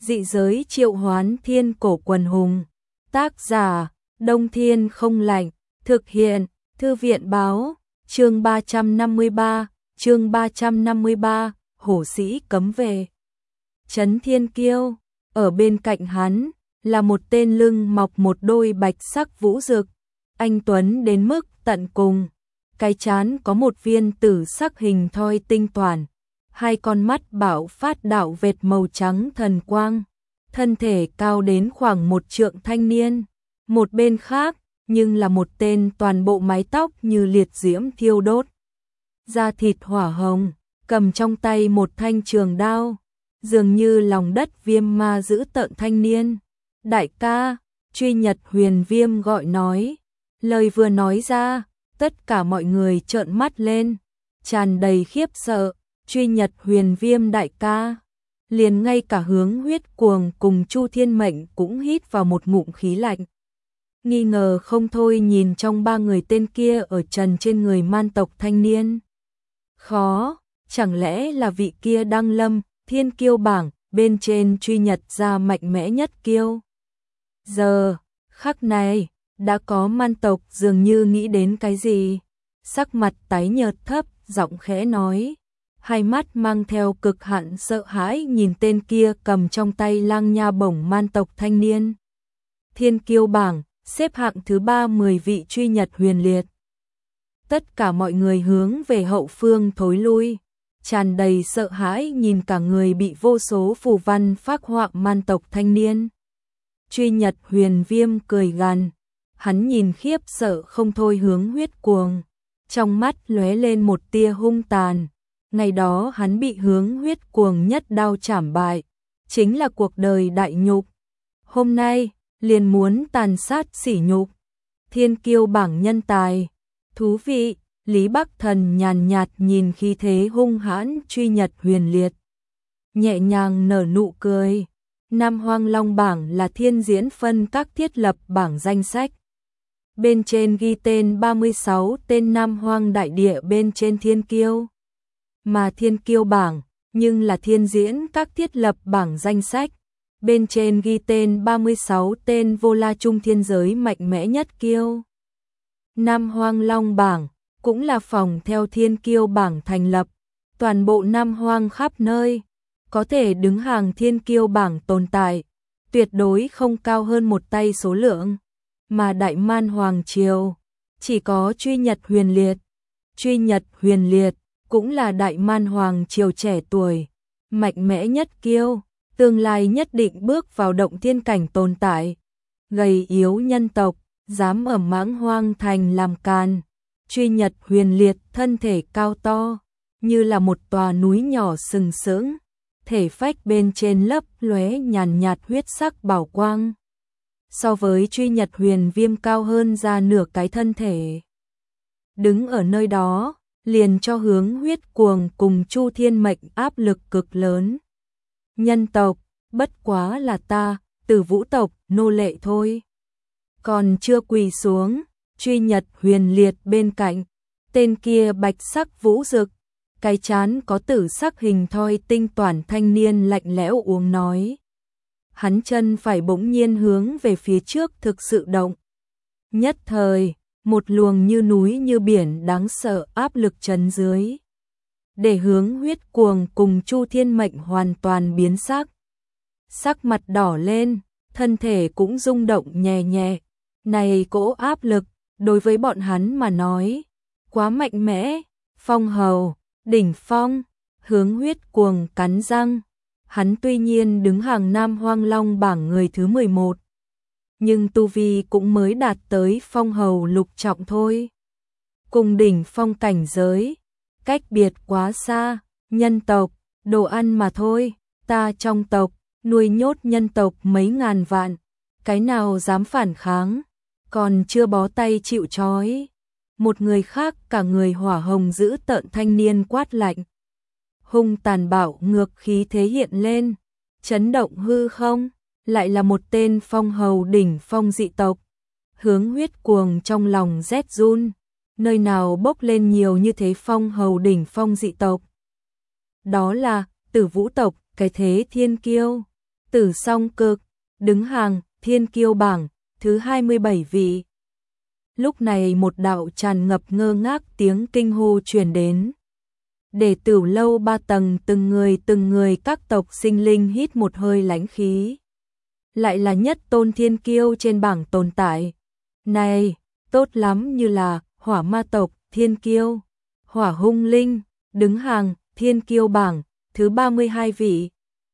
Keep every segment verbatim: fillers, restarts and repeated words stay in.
dị giới triệu hoán thiên cổ quần hùng. Tác giả, Đông Thiên Không Lạnh, thực hiện, Thư viện báo, chương ba trăm năm mươi ba, chương ba trăm năm mươi ba, hổ sĩ cấm về. Trấn Thiên Kiêu, ở bên cạnh hắn, là một tên lưng mọc một đôi bạch sắc vũ dực, anh tuấn đến mức tận cùng. Cái trán có một viên tử sắc hình thoi tinh toàn, hai con mắt bạo phát đạo vệt màu trắng thần quang, thân thể cao đến khoảng một trượng thanh niên. Một bên khác, nhưng là một tên toàn bộ mái tóc như liệt diễm thiêu đốt, da thịt hỏa hồng, cầm trong tay một thanh trường đao, dường như lòng đất viêm ma dữ tợn thanh niên. Đại ca, Truy Nhật Huyền Viêm gọi nói. Lời vừa nói ra, tất cả mọi người trợn mắt lên, tràn đầy khiếp sợ. Truy Nhật Huyền Viêm đại ca, liền ngay cả Hướng Huyết Cuồng cùng Chu Thiên Mệnh cũng hít vào một ngụm khí lạnh. Nghi ngờ không thôi nhìn trong ba người tên kia ở trần trên người man tộc thanh niên. Khó, chẳng lẽ là vị kia đăng lâm thiên kiêu bảng bên trên Truy Nhật ra mạnh mẽ nhất kiêu. Giờ, khắc này, đã có man tộc dường như nghĩ đến cái gì, sắc mặt tái nhợt thấp, giọng khẽ nói, hai mắt mang theo cực hạn sợ hãi nhìn tên kia cầm trong tay lang nha bổng man tộc thanh niên. Thiên kiêu bảng, xếp hạng thứ ba mười vị Truy Nhật Huyền Liệt. Tất cả mọi người hướng về hậu phương thối lui, tràn đầy sợ hãi nhìn cả người bị vô số phù văn phác họa man tộc thanh niên. Truy Nhật Huyền Viêm cười gằn, hắn nhìn khiếp sợ không thôi Hướng Huyết Cuồng, trong mắt lóe lên một tia hung tàn. Ngày đó hắn bị Hướng Huyết Cuồng nhất đao chảm bại, chính là cuộc đời đại nhục. Hôm nay, liền muốn tàn sát sỉ nhục. Thiên kiêu bảng nhân tài. Thú vị, Lý Bắc Thần nhàn nhạt nhìn khí thế hung hãn Truy Nhật Huyền Liệt, nhẹ nhàng nở nụ cười. Nam Hoang Long bảng là thiên diễn phân các thiết lập bảng danh sách. Bên trên ghi tên ba mươi sáu tên Nam Hoang đại địa bên trên thiên kiêu. Mà thiên kiêu bảng, nhưng là thiên diễn các thiết lập bảng danh sách. Bên trên ghi tên ba mươi sáu tên vô la trung thiên giới mạnh mẽ nhất kiêu. Nam Hoang Long bảng, cũng là phòng theo thiên kiêu bảng thành lập. Toàn bộ Nam Hoang khắp nơi, có thể đứng hàng thiên kiêu bảng tồn tại, tuyệt đối không cao hơn một tay số lượng. Mà Đại Man Hoàng Triều, chỉ có Truy Nhật Huyền Liệt. Truy Nhật Huyền Liệt, cũng là Đại Man Hoàng Triều trẻ tuổi, mạnh mẽ nhất kiêu, tương lai nhất định bước vào động thiên cảnh tồn tại. Gầy yếu nhân tộc, dám ở Mãng Hoang Thành làm càn. Truy Nhật Huyền Liệt thân thể cao to, như là một tòa núi nhỏ sừng sững, thể phách bên trên lấp lóe nhàn nhạt huyết sắc bảo quang. So với Truy Nhật Huyền Viêm cao hơn ra nửa cái thân thể. Đứng ở nơi đó, liền cho Hướng Huyết Cuồng cùng Chu Thiên Mệnh áp lực cực lớn. Nhân tộc, bất quá là ta, Tử Vũ tộc, nô lệ thôi. Còn chưa quỳ xuống, Truy Nhật Huyền Liệt bên cạnh, tên kia bạch sắc vũ dực, cái chán có tử sắc hình thoi tinh toàn thanh niên lạnh lẽo uống nói. Hắn chân phải bỗng nhiên hướng về phía trước thực sự động. Nhất thời, một luồng như núi như biển đáng sợ áp lực trấn dưới. Để Hướng Huyết Cuồng cùng Chu Thiên Mệnh hoàn toàn biến sắc. Sắc mặt đỏ lên, thân thể cũng rung động nhẹ nhẹ. Này cỗ áp lực, đối với bọn hắn mà nói, quá mạnh mẽ. Phong hầu, đỉnh phong, Hướng Huyết Cuồng cắn răng. Hắn tuy nhiên đứng hàng Nam Hoang Long bảng người thứ mười một, nhưng tu vi cũng mới đạt tới phong hầu lục trọng thôi. Cùng đỉnh phong cảnh giới, cách biệt quá xa. Nhân tộc, đồ ăn mà thôi. Ta trong tộc, nuôi nhốt nhân tộc mấy ngàn vạn, cái nào dám phản kháng, còn chưa bó tay chịu trói. Một người khác cả người hỏa hồng giữ tợn thanh niên quát lạnh. Hung tàn bạo ngược khí thế hiện lên, chấn động hư không, lại là một tên phong hầu đỉnh phong dị tộc. Hướng Huyết Cuồng trong lòng rét run, nơi nào bốc lên nhiều như thế phong hầu đỉnh phong dị tộc. Đó là Tử Vũ tộc, cái thế thiên kiêu. Tử Song Cực, đứng hàng thiên kiêu bảng, thứ hai mươi bảy vị. Lúc này một đạo tràn ngập ngơ ngác tiếng kinh hô truyền đến. Để Tửu lâu ba tầng từng người từng người các tộc sinh linh hít một hơi lãnh khí. Lại là nhất tôn thiên kiêu trên bảng tồn tại. Này, tốt lắm, như là hỏa ma tộc, thiên kiêu, hỏa hung linh, đứng hàng thiên kiêu bảng, thứ ba mươi hai vị.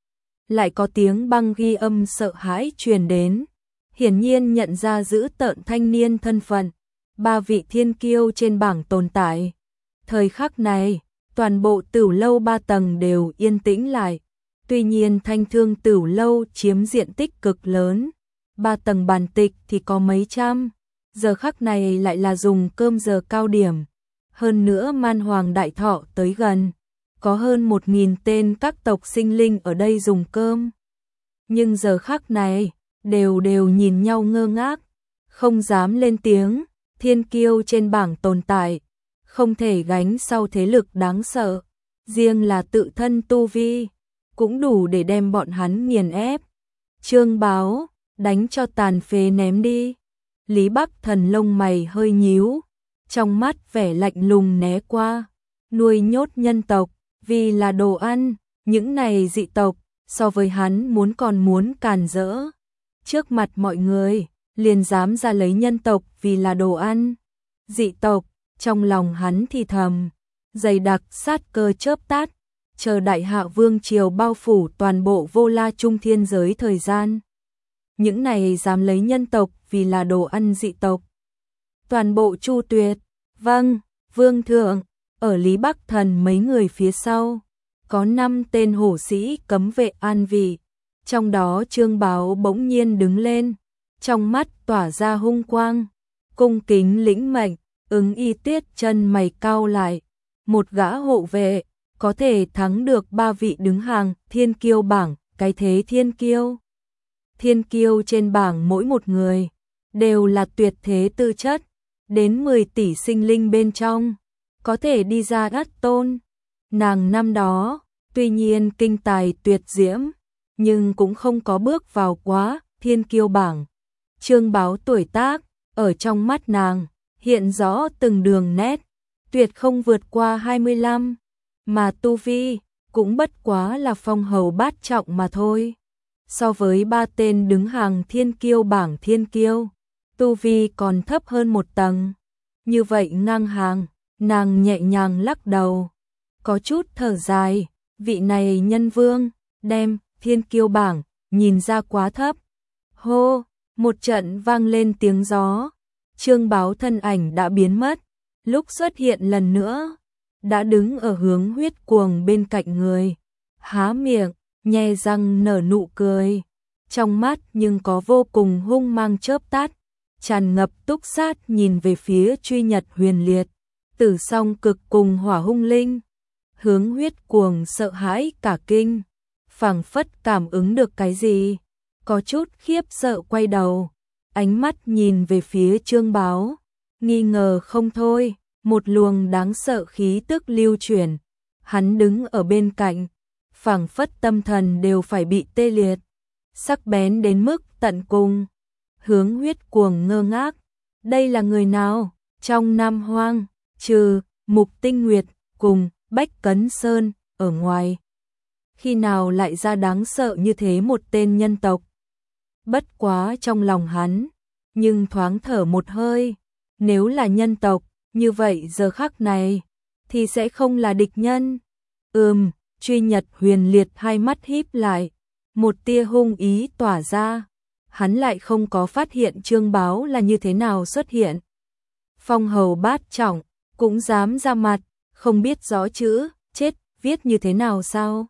Lại có tiếng băng ghi âm sợ hãi truyền đến. Hiển nhiên nhận ra giữ tợn thanh niên thân phận. Ba vị thiên kiêu trên bảng tồn tại. Thời khắc này, toàn bộ Tửu lâu ba tầng đều yên tĩnh lại. Tuy nhiên Thanh Thương Tửu lâu chiếm diện tích cực lớn. Ba tầng bản tịch thì có mấy trăm. Giờ khắc này lại là dùng cơm giờ cao điểm. Hơn nữa Man Hoàng Đại Thọ tới gần. Có hơn một nghìn tên các tộc sinh linh ở đây dùng cơm. Nhưng giờ khắc này, đều đều nhìn nhau ngơ ngác. Không dám lên tiếng. Thiên kiêu trên bảng tồn tại. Không thể gánh sau thế lực đáng sợ. Riêng là tự thân tu vi. Cũng đủ để đem bọn hắn nghiền ép. Trương Báo, đánh cho tàn phế ném đi. Lý Bắc Thần lông mày hơi nhíu. Trong mắt vẻ lạnh lùng né qua. Nuôi nhốt nhân tộc, vì là đồ ăn. Những này dị tộc, so với hắn muốn còn muốn càn rỡ. Trước mặt mọi người, liền dám ra lấy nhân tộc vì là đồ ăn. Dị tộc, trong lòng hắn thì thầm. Dày đặc sát cơ chớp tát. Chờ Đại Hạ Vương triều bao phủ toàn bộ Vô La Trung thiên giới thời gian. Những này dám lấy nhân tộc vì là đồ ăn dị tộc. Toàn bộ chu tuyệt. Vâng, Vương thượng. Ở Lý Bắc Thần mấy người phía sau. Có năm tên hổ sĩ cấm vệ an vị. Trong đó Trương Báo bỗng nhiên đứng lên. Trong mắt tỏa ra hung quang. Cung kính lĩnh mệnh. Ứng y tiết chân mày cau lại. Một gã hộ vệ. Có thể thắng được ba vị đứng hàng thiên kiêu bảng, cái thế thiên kiêu. Thiên kiêu trên bảng mỗi một người, đều là tuyệt thế tư chất, đến mười tỷ sinh linh bên trong, có thể đi ra đắt tôn. Nàng năm đó, tuy nhiên kinh tài tuyệt diễm, nhưng cũng không có bước vào quá thiên kiêu bảng. Trương Báo tuổi tác, ở trong mắt nàng, hiện rõ từng đường nét, tuyệt không vượt qua hai mươi lăm. Mà tu vi cũng bất quá là phong hầu bát trọng mà thôi. So với ba tên đứng hàng thiên kiêu bảng thiên kiêu, tu vi còn thấp hơn một tầng. Như vậy ngang hàng, nàng nhẹ nhàng lắc đầu. Có chút thở dài, vị này nhân vương, đem thiên kiêu bảng, nhìn ra quá thấp. Hô, một trận vang lên tiếng gió. Trương Báo thân ảnh đã biến mất, lúc xuất hiện lần nữa. Đã đứng ở hướng huyết cuồng bên cạnh người, há miệng, nhe răng nở nụ cười, trong mắt nhưng có vô cùng hung mang chớp tát, tràn ngập túc sát nhìn về phía Truy Nhật Huyền Liệt, Tử Song Cực cùng Hỏa Hung Linh. Hướng huyết cuồng sợ hãi cả kinh, phảng phất cảm ứng được cái gì, có chút khiếp sợ quay đầu, ánh mắt nhìn về phía Trương Báo, nghi ngờ không thôi. Một luồng đáng sợ khí tức lưu chuyển, hắn đứng ở bên cạnh, phảng phất tâm thần đều phải bị tê liệt, sắc bén đến mức tận cùng. Hướng huyết cuồng ngơ ngác, đây là người nào? Trong Nam Hoang, trừ Mục Tinh Nguyệt cùng Bách Cấn Sơn ở ngoài, khi nào lại ra đáng sợ như thế một tên nhân tộc? Bất quá trong lòng hắn, nhưng thoáng thở một hơi, nếu là nhân tộc, như vậy giờ khắc này, thì sẽ không là địch nhân. Ừm, Truy Nhật Huyền Liệt hai mắt híp lại, một tia hung ý tỏa ra. Hắn lại không có phát hiện Trương Báo là như thế nào xuất hiện. Phong hầu bát trọng, cũng dám ra mặt, không biết rõ chữ, chết, viết như thế nào sao?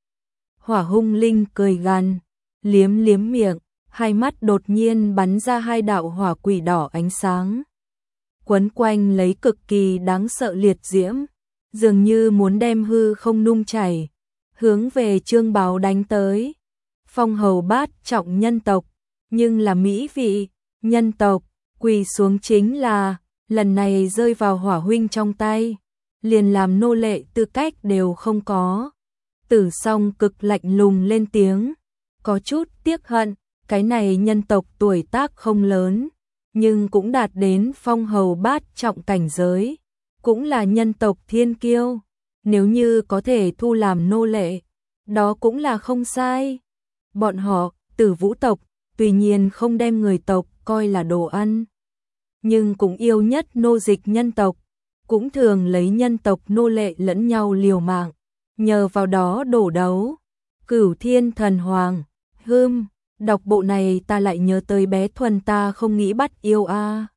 Hỏa Hung Linh cười gằn, liếm liếm miệng, hai mắt đột nhiên bắn ra hai đạo hỏa quỷ đỏ ánh sáng. Quấn quanh lấy cực kỳ đáng sợ liệt diễm, dường như muốn đem hư không nung chảy, hướng về Trương Báo đánh tới. Phong hầu bát trọng nhân tộc, nhưng là mỹ vị, nhân tộc, quỳ xuống chính là, lần này rơi vào Hỏa huynh trong tay, liền làm nô lệ tư cách đều không có. Tử Song Cực lạnh lùng lên tiếng, có chút tiếc hận, cái này nhân tộc tuổi tác không lớn, nhưng cũng đạt đến phong hầu bát trọng cảnh giới, cũng là nhân tộc thiên kiêu, nếu như có thể thu làm nô lệ, đó cũng là không sai. Bọn họ, Tử Vũ tộc, tuy nhiên không đem người tộc coi là đồ ăn, nhưng cũng yêu nhất nô dịch nhân tộc, cũng thường lấy nhân tộc nô lệ lẫn nhau liều mạng, nhờ vào đó đổ đấu. Cửu Thiên Thần Hoàng, hưm, đọc bộ này ta lại nhớ tới bé Thuần ta không nghĩ bắt yêu a.